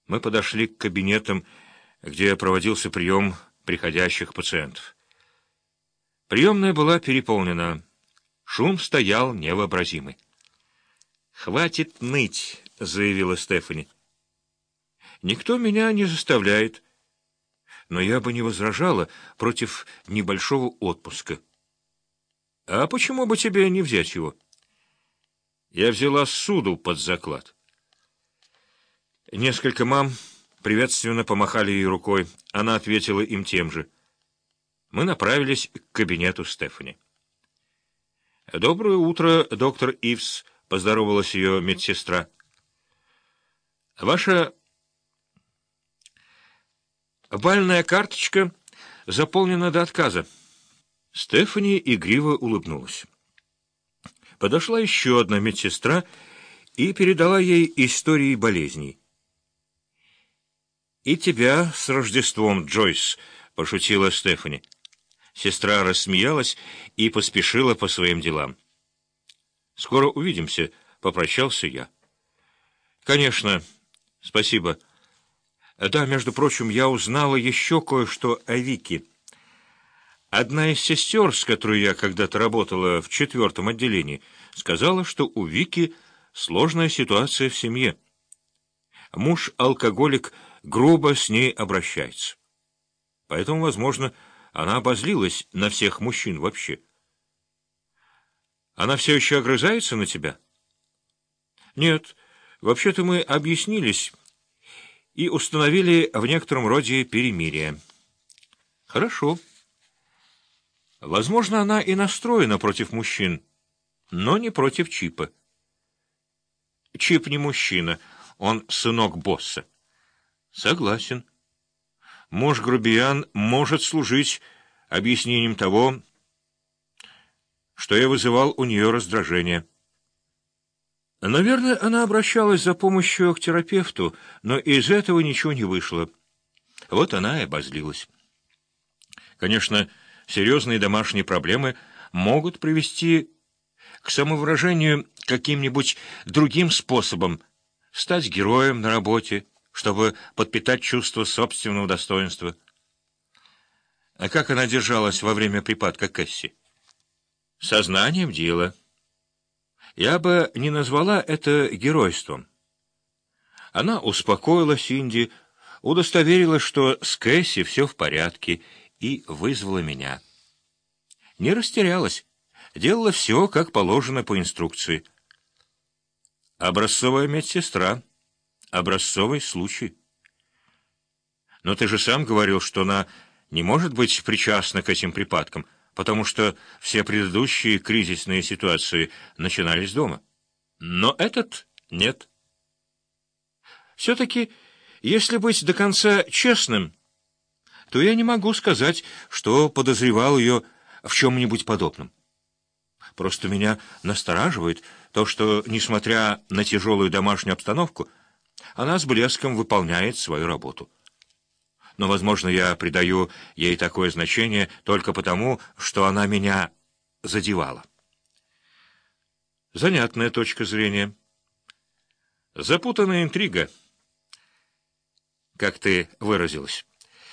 Мы подошли к кабинетам, где проводился прием приходящих пациентов. Приемная была переполнена. Шум стоял невообразимый. «Хватит ныть», — заявила Стефани. «Никто меня не заставляет, но я бы не возражала против небольшого отпуска. А почему бы тебе не взять его?» Я взяла суду под заклад. Несколько мам приветственно помахали ей рукой. Она ответила им тем же. Мы направились к кабинету Стефани. «Доброе утро, доктор Ивс», — поздоровалась ее медсестра. «Ваша бальная карточка заполнена до отказа». Стефани игриво улыбнулась. Подошла еще одна медсестра и передала ей истории болезней. «И тебя с Рождеством, Джойс», — пошутила Стефани. Сестра рассмеялась и поспешила по своим делам. «Скоро увидимся», — попрощался я. «Конечно, спасибо. Да, между прочим, я узнала еще кое-что о Вике. Одна из сестер, с которой я когда-то работала в 4-м отделении, сказала, что у Вики сложная ситуация в семье. Муж-алкоголик грубо с ней обращается. Поэтому, возможно, она обозлилась на всех мужчин вообще. Она все еще огрызается на тебя? Нет, вообще-то мы объяснились и установили в некотором роде перемирие. Хорошо. Возможно, она и настроена против мужчин, но не против Чипа. Чип не мужчина, он сынок босса. Согласен. Муж-грубиян может служить объяснением того, что я вызывал у нее раздражение. Наверное, она обращалась за помощью к терапевту, но из этого ничего не вышло. Вот она и обозлилась. Конечно, серьезные домашние проблемы могут привести к самовыражению каким-нибудь другим способом, стать героем на работе, чтобы подпитать чувство собственного достоинства. А как она держалась во время припадка Кэсси? Сознанием дела. Я бы не назвала это геройством. Она успокоила Синди, удостоверила, что с Кэсси все в порядке, и вызвала меня. Не растерялась, делала все, как положено по инструкции. Образцовая медсестра, образцовый случай. Но ты же сам говорил, что она не может быть причастна к этим припадкам, потому что все предыдущие кризисные ситуации начинались дома. Но этот нет. Все-таки, если быть до конца честным, то я не могу сказать, что подозревал ее в чем-нибудь подобном. Просто меня настораживает то, что, несмотря на тяжелую домашнюю обстановку, она с блеском выполняет свою работу. Но, возможно, я придаю ей такое значение только потому, что она меня задевала. Занятная точка зрения. Запутанная интрига, как ты выразилась.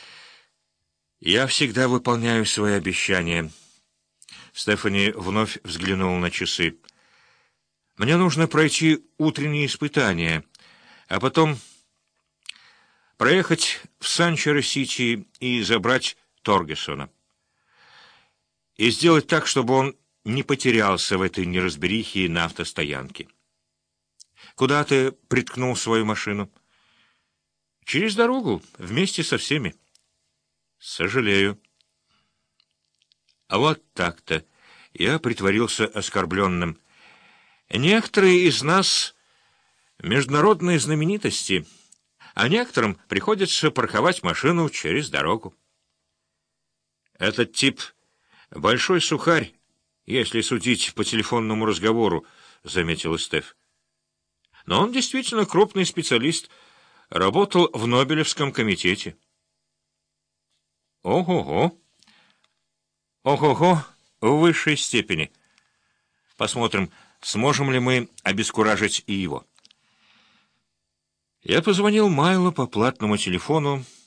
Я всегда выполняю свои обещания. Стефани вновь взглянула на часы. Мне нужно пройти утренние испытания, а потом проехать в Санчаро-Сити и забрать Торгесона. И сделать так, чтобы он не потерялся в этой неразберихе на автостоянке. Куда ты приткнул свою машину? Через дорогу, вместе со всеми. Сожалею. А вот так-то. Я притворился оскорбленным. Некоторые из нас международные знаменитости, а некоторым приходится парковать машину через дорогу. Этот тип — большой сухарь, если судить по телефонному разговору, — заметила Стеф. Но он действительно крупный специалист, работал в Нобелевском комитете. Ого-го! Ого-го в высшей степени. Посмотрим, сможем ли мы обескуражить и его. Я позвонил Майло по платному телефону